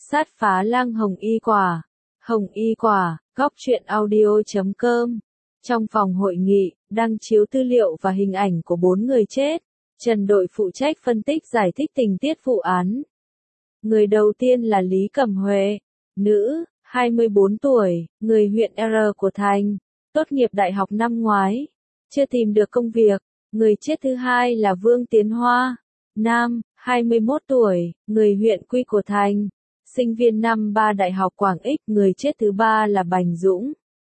Sát phá lang hồng y quả. Hồng y quả, góc truyện audio.com. Trong phòng hội nghị, đăng chiếu tư liệu và hình ảnh của 4 người chết. Trần Đội phụ trách phân tích giải thích tình tiết vụ án. Người đầu tiên là Lý Cẩm Huệ, nữ, 24 tuổi, người huyện R của Thành, tốt nghiệp đại học năm ngoái, chưa tìm được công việc. Người chết thứ hai là Vương Tiến Hoa, nam, 21 tuổi, người huyện Quy của Thành, sinh viên năm 3 Đại học Quảng Ích. Người chết thứ ba là Bành Dũng,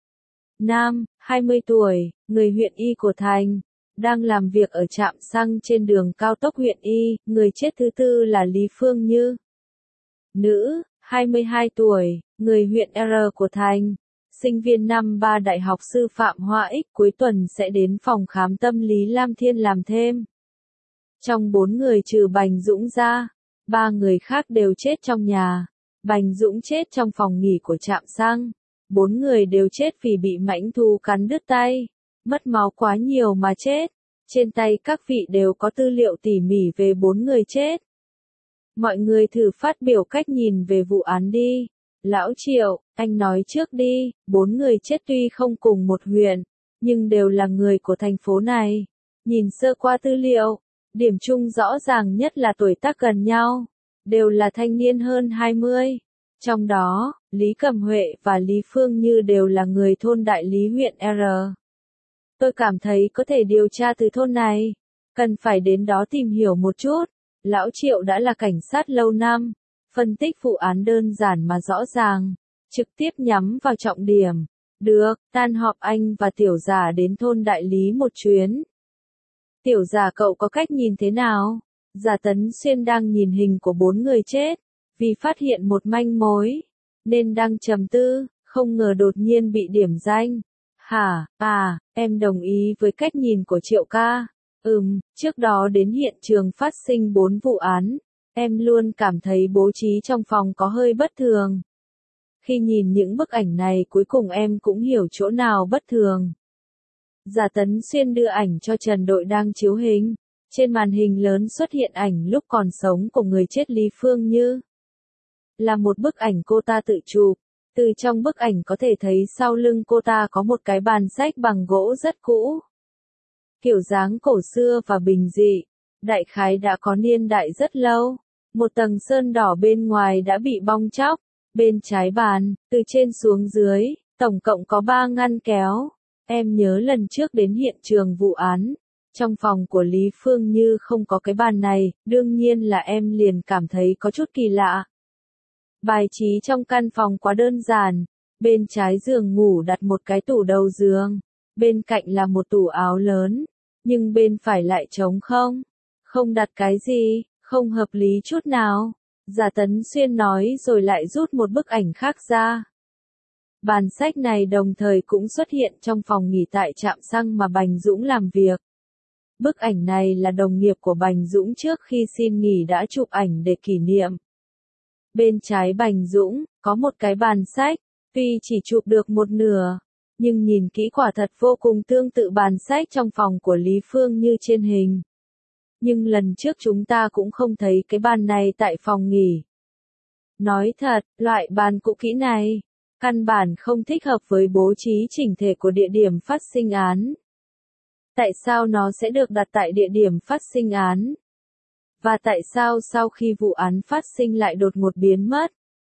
nam, 20 tuổi, người huyện Y của Thành, đang làm việc ở trạm xăng trên đường cao tốc huyện Y. Người chết thứ tư là Lý Phương Như, nữ, 22 tuổi, người huyện R của Thành, sinh viên năm 3 Đại học Sư phạm Hoa Ích. Cuối tuần sẽ đến phòng khám tâm lý Lam Thiên làm thêm. Trong 4 người trừ Bành Dũng ra, 3 người khác đều chết trong nhà. Bành Dũng chết trong phòng nghỉ của trạm xăng. 4 người đều chết vì bị mãnh thú cắn đứt tay, mất máu quá nhiều mà chết. Trên tay các vị đều có tư liệu tỉ mỉ về 4 người chết. Mọi người thử phát biểu cách nhìn về vụ án đi. Lão Triệu, anh nói trước đi. 4 người chết tuy không cùng một huyện, nhưng đều là người của thành phố này. Nhìn sơ qua tư liệu, điểm chung rõ ràng nhất là tuổi tác gần nhau, đều là thanh niên hơn 20. Trong đó, Lý Cẩm Huệ và Lý Phương Như đều là người thôn Đại Lý huyện R. Tôi cảm thấy có thể điều tra từ thôn này, cần phải đến đó tìm hiểu một chút. Lão Triệu đã là cảnh sát lâu năm, phân tích vụ án đơn giản mà rõ ràng, trực tiếp nhắm vào trọng điểm. Được, tan họp anh và Tiểu Giả đến thôn Đại Lý một chuyến. Tiểu Giả cậu có cách nhìn thế nào? Giả Tấn Xuyên đang nhìn hình của 4 người chết, vì phát hiện một manh mối, nên đang trầm tư, không ngờ đột nhiên bị điểm danh. Hả, em đồng ý với cách nhìn của Triệu ca. Trước đó đến hiện trường phát sinh 4 vụ án, em luôn cảm thấy bố trí trong phòng có hơi bất thường. Khi nhìn những bức ảnh này cuối cùng em cũng hiểu chỗ nào bất thường. Giả Tấn Xuyên đưa ảnh cho Trần Đội đang chiếu hình. Trên màn hình lớn xuất hiện ảnh lúc còn sống của người chết Lý Phương Như. Là một bức ảnh cô ta tự chụp. Từ trong bức ảnh có thể thấy sau lưng cô ta có một cái bàn sách bằng gỗ rất cũ. Kiểu dáng cổ xưa và bình dị, đại khái đã có niên đại rất lâu. Một tầng sơn đỏ bên ngoài đã bị bong tróc. Bên trái bàn, từ trên xuống dưới, tổng cộng có 3 ngăn kéo. Em nhớ lần trước đến hiện trường vụ án, trong phòng của Lý Phương Như không có cái bàn này, đương nhiên là em liền cảm thấy có chút kỳ lạ. Bài trí trong căn phòng quá đơn giản, bên trái giường ngủ đặt một cái tủ đầu giường, bên cạnh là một tủ áo lớn, nhưng bên phải lại trống không, không đặt cái gì, không hợp lý chút nào. Giả Tấn Xuyên nói rồi lại rút một bức ảnh khác ra. Bàn sách này đồng thời cũng xuất hiện trong phòng nghỉ tại trạm xăng mà Bành Dũng làm việc. Bức ảnh này là đồng nghiệp của Bành Dũng trước khi xin nghỉ đã chụp ảnh để kỷ niệm. Bên trái Bành Dũng, có một cái bàn sách, tuy chỉ chụp được một nửa, nhưng nhìn kỹ quả thật vô cùng tương tự bàn sách trong phòng của Lý Phương Như trên hình. Nhưng lần trước chúng ta cũng không thấy cái bàn này tại phòng nghỉ. Nói thật, loại bàn cũ kỹ này, căn bản không thích hợp với bố trí chỉnh thể của địa điểm phát sinh án. Tại sao nó sẽ được đặt tại địa điểm phát sinh án? Và tại sao sau khi vụ án phát sinh lại đột ngột biến mất?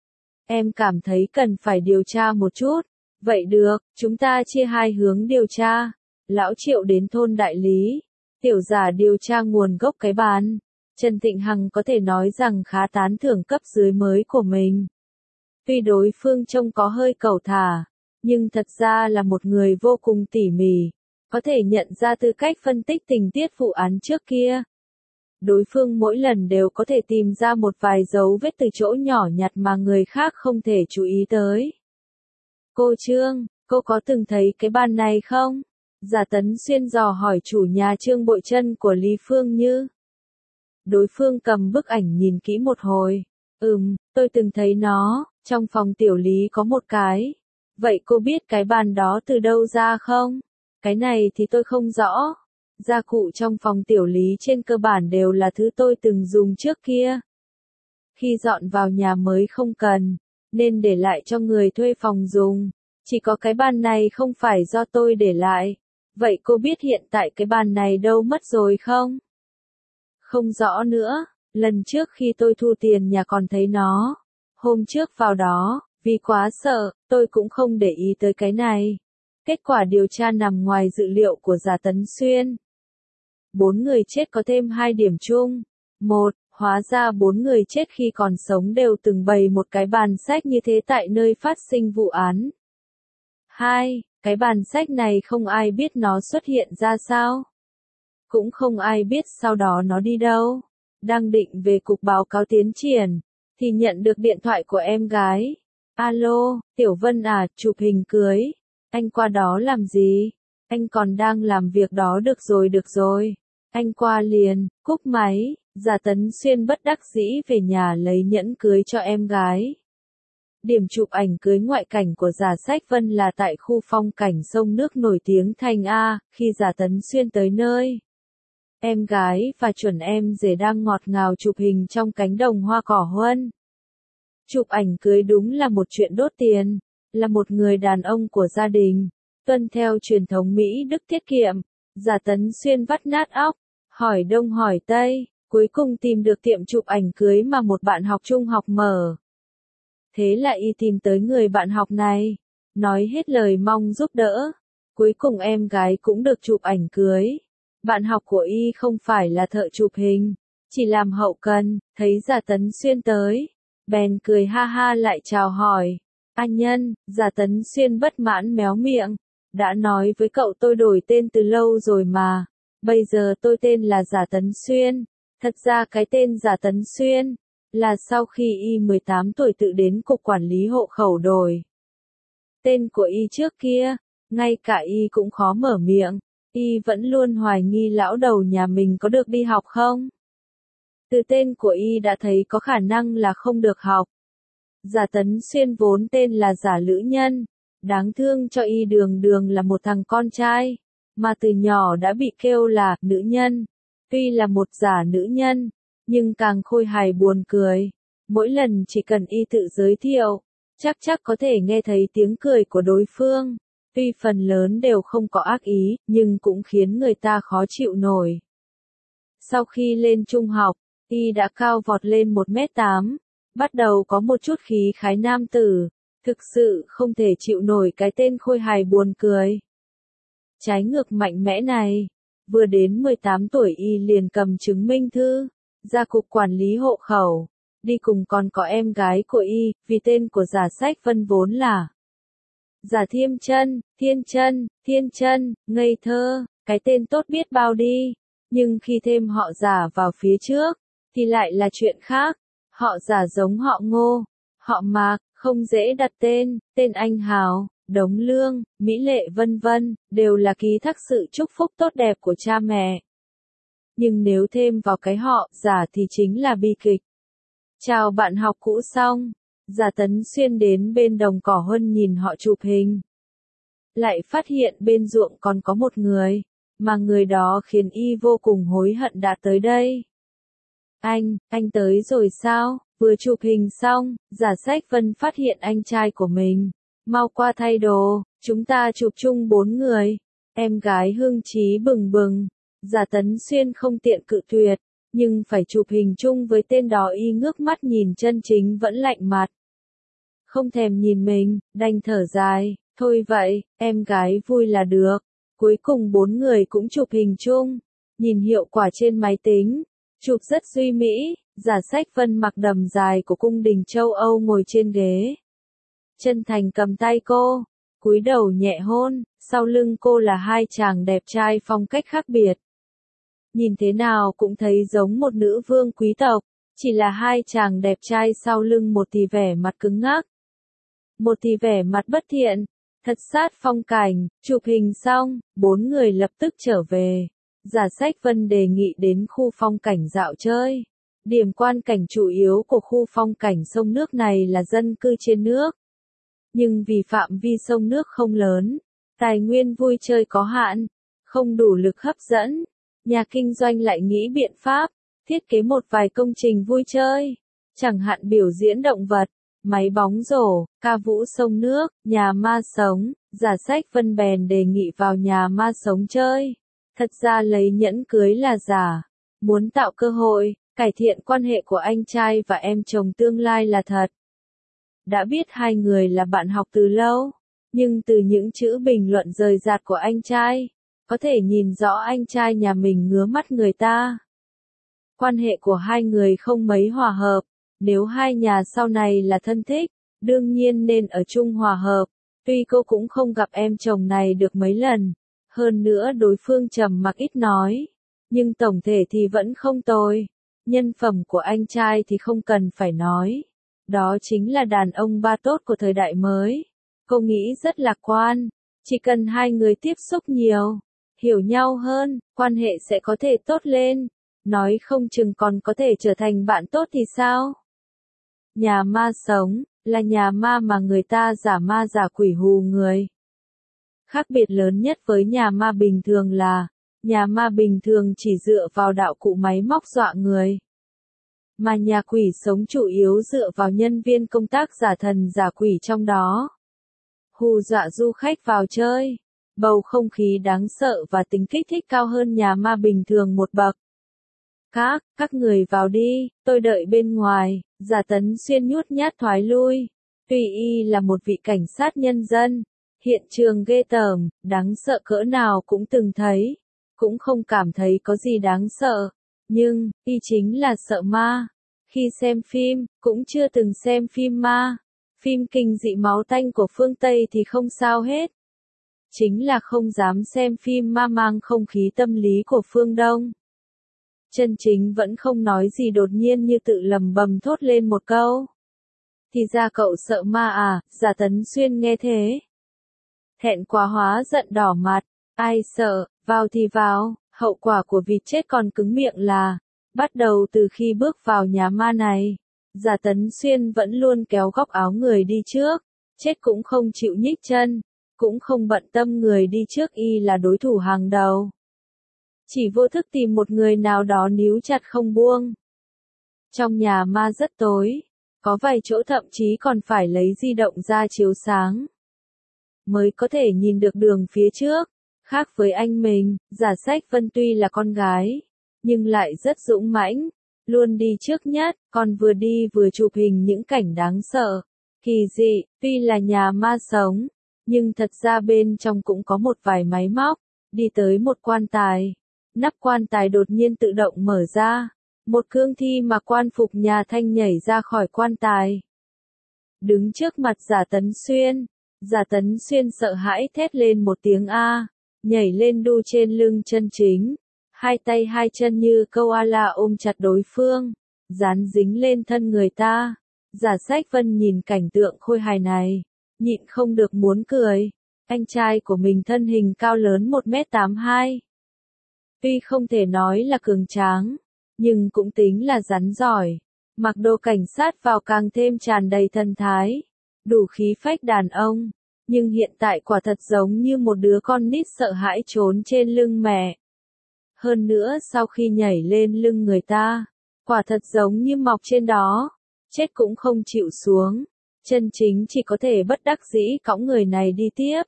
Em cảm thấy cần phải điều tra một chút. Vậy được, chúng ta chia 2 hướng điều tra. Lão Triệu đến thôn Đại Lý, Tiểu Giả điều tra nguồn gốc cái bàn. Trần Thịnh Hằng có thể nói rằng khá tán thưởng cấp dưới mới của mình. Tuy đối phương trông có hơi cẩu thả, nhưng thật ra là một người vô cùng tỉ mỉ, có thể nhận ra từ cách phân tích tình tiết vụ án trước kia. Đối phương mỗi lần đều có thể tìm ra một vài dấu vết từ chỗ nhỏ nhặt mà người khác không thể chú ý tới. Cô Trương, cô có từng thấy cái bàn này không? Giả Tấn Xuyên dò hỏi chủ nhà Trương Bội Trân của Lý Phương Như. Đối phương cầm bức ảnh nhìn kỹ một hồi. Tôi từng thấy nó, trong phòng Tiểu Lý có một cái. Vậy cô biết cái bàn đó từ đâu ra không? Cái này thì tôi không rõ. Gia cụ trong phòng Tiểu Lý trên cơ bản đều là thứ tôi từng dùng trước kia. Khi dọn vào nhà mới không cần, nên để lại cho người thuê phòng dùng. Chỉ có cái bàn này không phải do tôi để lại. Vậy cô biết hiện tại cái bàn này đâu mất rồi không? Không rõ nữa, lần trước khi tôi thu tiền nhà còn thấy nó. Hôm trước vào đó, vì quá sợ, tôi cũng không để ý tới cái này. Kết quả điều tra nằm ngoài dự liệu của Giả Tấn Xuyên. 4 người chết có thêm 2 điểm chung. 1. Hóa ra 4 người chết khi còn sống đều từng bày một cái bàn sách như thế tại nơi phát sinh vụ án. 2. Cái bàn sách này không ai biết nó xuất hiện ra sao. Cũng không ai biết sau đó nó đi đâu. Đang định về cục báo cáo tiến triển, thì nhận được điện thoại của em gái. Alo, Tiểu Vân à, chụp hình cưới. Anh qua đó làm gì? Anh còn đang làm việc đó được rồi. Anh qua liền, cúp máy. Giả Tấn Xuyên bất đắc dĩ về nhà lấy nhẫn cưới cho em gái. Điểm chụp ảnh cưới ngoại cảnh của Giả Sách Vân là tại khu phong cảnh sông nước nổi tiếng Thanh A. Khi Giả Tấn Xuyên tới nơi, em gái và chuẩn em rể đang ngọt ngào chụp hình trong cánh đồng hoa cỏ huân. Chụp ảnh cưới đúng là một chuyện đốt tiền, là một người đàn ông của gia đình, tuân theo truyền thống Mỹ Đức tiết kiệm. Giả Tấn Xuyên vắt nát óc, hỏi đông hỏi tây, cuối cùng tìm được tiệm chụp ảnh cưới mà một bạn học trung học mở. Thế là y tìm tới người bạn học này, nói hết lời mong giúp đỡ. Cuối cùng em gái cũng được chụp ảnh cưới. Bạn học của y không phải là thợ chụp hình, chỉ làm hậu cần, thấy Giả Tấn Xuyên tới, bèn cười ha ha lại chào hỏi. Anh Nhân, Giả Tấn Xuyên bất mãn méo miệng. Đã nói với cậu tôi đổi tên từ lâu rồi mà. Bây giờ tôi tên là Giả Tấn Xuyên. Thật ra cái tên Giả Tấn Xuyên là sau khi y 18 tuổi tự đến cục quản lý hộ khẩu đổi tên của y trước kia, ngay cả y cũng khó mở miệng. Y vẫn luôn hoài nghi lão đầu nhà mình có được đi học không? Từ tên của y đã thấy có khả năng là không được học. Giả Tấn Xuyên vốn tên là Giả Lữ Nhân. Đáng thương cho y đường đường là một thằng con trai, mà từ nhỏ đã bị kêu là nữ nhân. Tuy là một giả nữ nhân, nhưng càng khôi hài buồn cười. Mỗi lần chỉ cần y tự giới thiệu, chắc có thể nghe thấy tiếng cười của đối phương. Tuy phần lớn đều không có ác ý, nhưng cũng khiến người ta khó chịu nổi. Sau khi lên trung học, y đã cao vọt lên 1m8, bắt đầu có một chút khí khái nam tử, thực sự không thể chịu nổi cái tên khôi hài buồn cười. Trái ngược mạnh mẽ này, vừa đến 18 tuổi y liền cầm chứng minh thư, ra cục quản lý hộ khẩu, đi cùng còn có em gái của y, vì tên của Giả Sách Vân vốn là Giả Thiên Chân, ngây thơ, cái tên tốt biết bao đi, nhưng khi thêm họ Giả vào phía trước, thì lại là chuyện khác. Họ Giả giống họ Ngô, họ Mạc, không dễ đặt tên, tên Anh Hào, Đống Lương, Mỹ Lệ vân vân, đều là ký thác sự chúc phúc tốt đẹp của cha mẹ. Nhưng nếu thêm vào cái họ Giả thì chính là bi kịch. Chào bạn học cũ xong, Giả Tấn Xuyên đến bên đồng cỏ huân nhìn họ chụp hình. Lại phát hiện bên ruộng còn có một người, mà người đó khiến y vô cùng hối hận đã tới đây. Anh tới rồi sao? Vừa chụp hình xong, Giả Sách Vân phát hiện anh trai của mình. Mau qua thay đồ, chúng ta chụp chung 4 người. Em gái hưng trí bừng bừng. Giả Tấn Xuyên không tiện cự tuyệt, nhưng phải chụp hình chung với tên đó y ngước mắt nhìn chân chính vẫn lạnh mặt. Không thèm nhìn mình, đành thở dài, thôi vậy, em gái vui là được. Cuối cùng 4 người cũng chụp hình chung. Nhìn hiệu quả trên máy tính, chụp rất duy mỹ. Giả Sách Vân mặc đầm dài của cung đình châu Âu ngồi trên ghế. Chân thành cầm tay cô, cúi đầu nhẹ hôn, sau lưng cô là 2 chàng đẹp trai phong cách khác biệt. Nhìn thế nào cũng thấy giống một nữ vương quý tộc, chỉ là 2 chàng đẹp trai sau lưng một thì vẻ mặt cứng ngắc, một thì vẻ mặt bất thiện, thật sát phong cảnh. Chụp hình xong, 4 người lập tức trở về. Giả Sách Vân đề nghị đến khu phong cảnh dạo chơi. Điểm quan cảnh chủ yếu của khu phong cảnh sông nước này là dân cư trên nước. Nhưng vì phạm vi sông nước không lớn, tài nguyên vui chơi có hạn, không đủ lực hấp dẫn, nhà kinh doanh lại nghĩ biện pháp, thiết kế một vài công trình vui chơi. Chẳng hạn biểu diễn động vật, máy bóng rổ, ca vũ sông nước, nhà ma sống, Giả Sách Vân bèn đề nghị vào nhà ma sống chơi. Thật ra lấy nhẫn cưới là giả, muốn tạo cơ hội, cải thiện quan hệ của anh trai và em chồng tương lai là thật. Đã biết hai người là bạn học từ lâu, nhưng từ những chữ bình luận rời rạc của anh trai, có thể nhìn rõ anh trai nhà mình ngứa mắt người ta. Quan hệ của hai người không mấy hòa hợp, nếu hai nhà sau này là thân thích, đương nhiên nên ở chung hòa hợp. Tuy cô cũng không gặp em chồng này được mấy lần, hơn nữa đối phương trầm mặc ít nói, nhưng tổng thể thì vẫn không tồi. Nhân phẩm của anh trai thì không cần phải nói. Đó chính là đàn ông ba tốt của thời đại mới. Cô nghĩ rất lạc quan, chỉ cần hai người tiếp xúc nhiều, hiểu nhau hơn, quan hệ sẽ có thể tốt lên, nói không chừng còn có thể trở thành bạn tốt thì sao? Nhà ma sống, là nhà ma mà người ta giả ma giả quỷ hù người. Khác biệt lớn nhất với nhà ma bình thường là, nhà ma bình thường chỉ dựa vào đạo cụ máy móc dọa người. Mà nhà quỷ sống chủ yếu dựa vào nhân viên công tác giả thần giả quỷ trong đó. Hù dọa du khách vào chơi. Bầu không khí đáng sợ và tính kích thích cao hơn nhà ma bình thường một bậc. Các người vào đi, tôi đợi bên ngoài, Giả Tấn Xuyên nhút nhát thoái lui. Tuy y là một vị cảnh sát nhân dân, hiện trường ghê tởm, đáng sợ cỡ nào cũng từng thấy, cũng không cảm thấy có gì đáng sợ, nhưng, y chính là sợ ma. Khi xem phim, cũng chưa từng xem phim ma, phim kinh dị máu tanh của phương Tây thì không sao hết. Chính là không dám xem phim ma mang không khí tâm lý của phương Đông. Chân Chính vẫn không nói gì đột nhiên như tự lầm bầm thốt lên một câu. Thì ra cậu sợ ma à, Giả Tấn Xuyên nghe thế. Thẹn quá hóa giận đỏ mặt, ai sợ, vào thì vào, hậu quả của vịt chết còn cứng miệng là, bắt đầu từ khi bước vào nhà ma này, Giả Tấn Xuyên vẫn luôn kéo góc áo người đi trước, chết cũng không chịu nhích chân, cũng không bận tâm người đi trước y là đối thủ hàng đầu. Chỉ vô thức tìm một người nào đó níu chặt không buông. Trong nhà ma rất tối, có vài chỗ thậm chí còn phải lấy di động ra chiếu sáng, mới có thể nhìn được đường phía trước. Khác với anh mình, Giả Sách Vân tuy là con gái, nhưng lại rất dũng mãnh, luôn đi trước nhất, còn vừa đi vừa chụp hình những cảnh đáng sợ, kỳ dị. Tuy là nhà ma sống, nhưng thật ra bên trong cũng có một vài máy móc. Đi tới một quan tài, nắp quan tài đột nhiên tự động mở ra, một cương thi mặc quan phục nhà Thanh nhảy ra khỏi quan tài, đứng trước mặt Giả Tấn Xuyên. Giả Tấn Xuyên sợ hãi thét lên một tiếng a, nhảy lên đu trên lưng Chân Chính, hai tay hai chân như koala ôm chặt đối phương, dán dính lên thân người ta. Giả Sách Vân nhìn cảnh tượng khôi hài này, nhịn không được muốn cười. Anh trai của mình thân hình cao lớn 1m82. Tuy không thể nói là cường tráng, nhưng cũng tính là rắn giỏi. Mặc đồ cảnh sát vào càng thêm tràn đầy thần thái, đủ khí phách đàn ông. Nhưng hiện tại quả thật giống như một đứa con nít sợ hãi trốn trên lưng mẹ. Hơn nữa sau khi nhảy lên lưng người ta, quả thật giống như mọc trên đó, chết cũng không chịu xuống. Chân Chính chỉ có thể bất đắc dĩ cõng người này đi tiếp.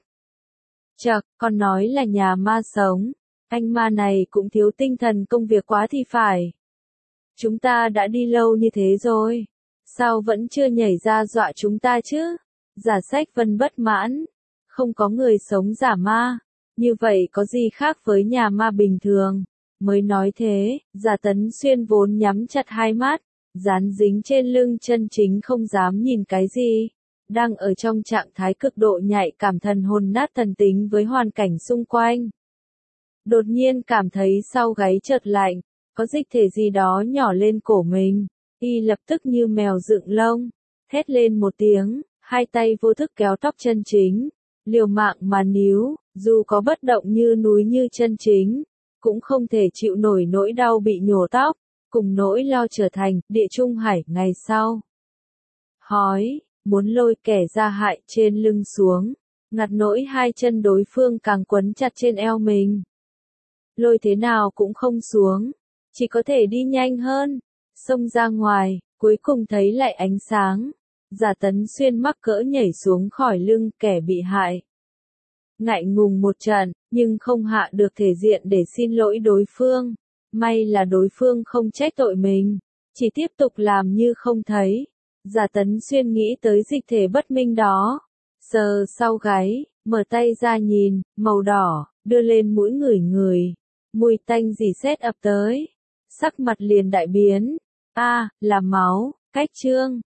Chậc, còn nói là nhà ma sống, anh ma này cũng thiếu tinh thần công việc quá thì phải. Chúng ta đã đi lâu như thế rồi, sao vẫn chưa nhảy ra dọa chúng ta chứ? Giả Sách Vân bất mãn, không có người sống giả ma, như vậy có gì khác với nhà ma bình thường? Mới nói thế, Giả Tấn Xuyên vốn nhắm chặt hai mắt, dán dính trên lưng Chân Chính không dám nhìn cái gì, đang ở trong trạng thái cực độ nhạy cảm thần hồn nát thần tính với hoàn cảnh xung quanh. Đột nhiên cảm thấy sau gáy chợt lạnh, có dịch thể gì đó nhỏ lên cổ mình, y lập tức như mèo dựng lông, thét lên một tiếng, hai tay vô thức kéo tóc Chân Chính, liều mạng mà níu, dù có bất động như núi như Chân Chính, cũng không thể chịu nổi nỗi đau bị nhổ tóc, cùng nỗi lo trở thành địa trung hải ngày sau. Hói, muốn lôi kẻ ra hại trên lưng xuống, ngặt nỗi hai chân đối phương càng quấn chặt trên eo mình. Lôi thế nào cũng không xuống, chỉ có thể đi nhanh hơn, xông ra ngoài, cuối cùng thấy lại ánh sáng. Giả Tấn Xuyên mắc cỡ nhảy xuống khỏi lưng kẻ bị hại. Ngại ngùng một trận, nhưng không hạ được thể diện để xin lỗi đối phương. May là đối phương không trách tội mình, chỉ tiếp tục làm như không thấy. Giả Tấn Xuyên nghĩ tới dịch thể bất minh đó. Sờ sau gáy, mở tay ra nhìn, màu đỏ, đưa lên mũi ngửi ngửi. Mùi tanh rỉ sét ập tới. Sắc mặt liền đại biến. À, là máu, cách trương.